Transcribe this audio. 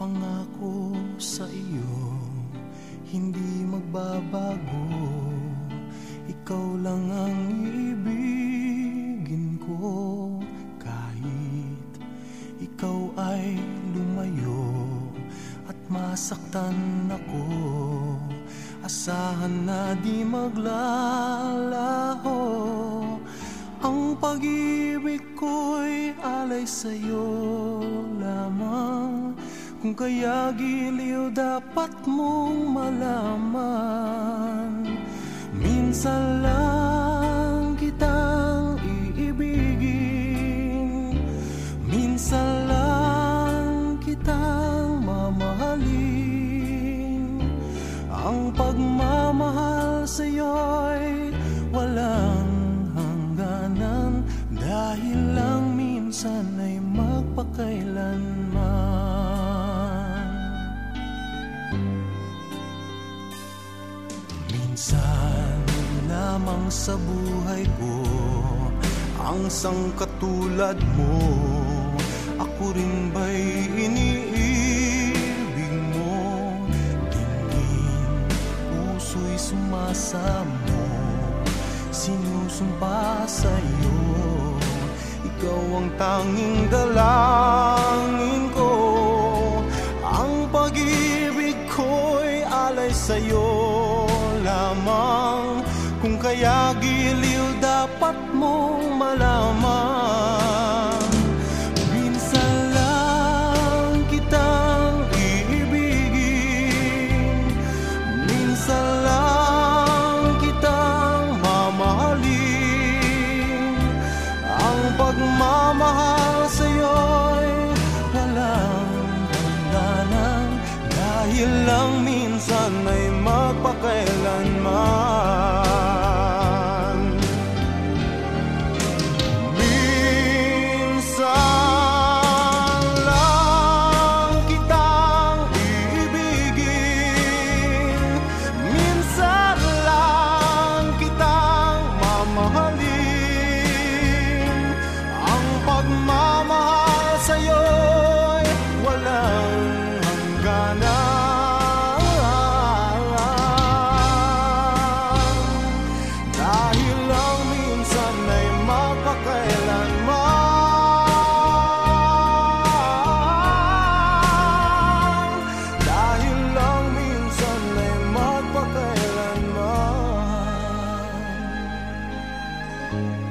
pangako sa iyo, hindi magbabago. Ikaw lang ang iibigin ko, kahit ikaw ay lumayo at masaktan ako. Asahan na di maglalaho, ang pag-ibig ko'y alay sa'yo lamang. Kung kaya giliw dapat mong malaman, minsan lang kitang iibigin, minsan lang kitang mamahalin. Ang pagmamahal sa'yo'y walang hangganan, dahil lang minsan ay magpakailanman. Minsan lamang sa buhay ko ang sangkatulad mo, ako rin ba'y iniibig mo? Tingin, puso'y sumasamo, sinusumpa sa'yo. Ikaw ang tanging dalangin ko, ang pag-ibig ko'y alay sa'yo lamang. Kung kaya giliw dapat mong malaman, minsan lang kitang iibigin, minsan lang kitang mamahalin. Ang pagmamahal sa'yo'y walang hangganan, dahil lang minsan ay magpakailanman. Minsan lang kitang iibigin, minsan lang kitang mamahalin. Ang pagmamahal sa'yo'y walang hangganan, dahil lang minsan ay magpakailanman. Dahil lang minsan ay magpakailanman.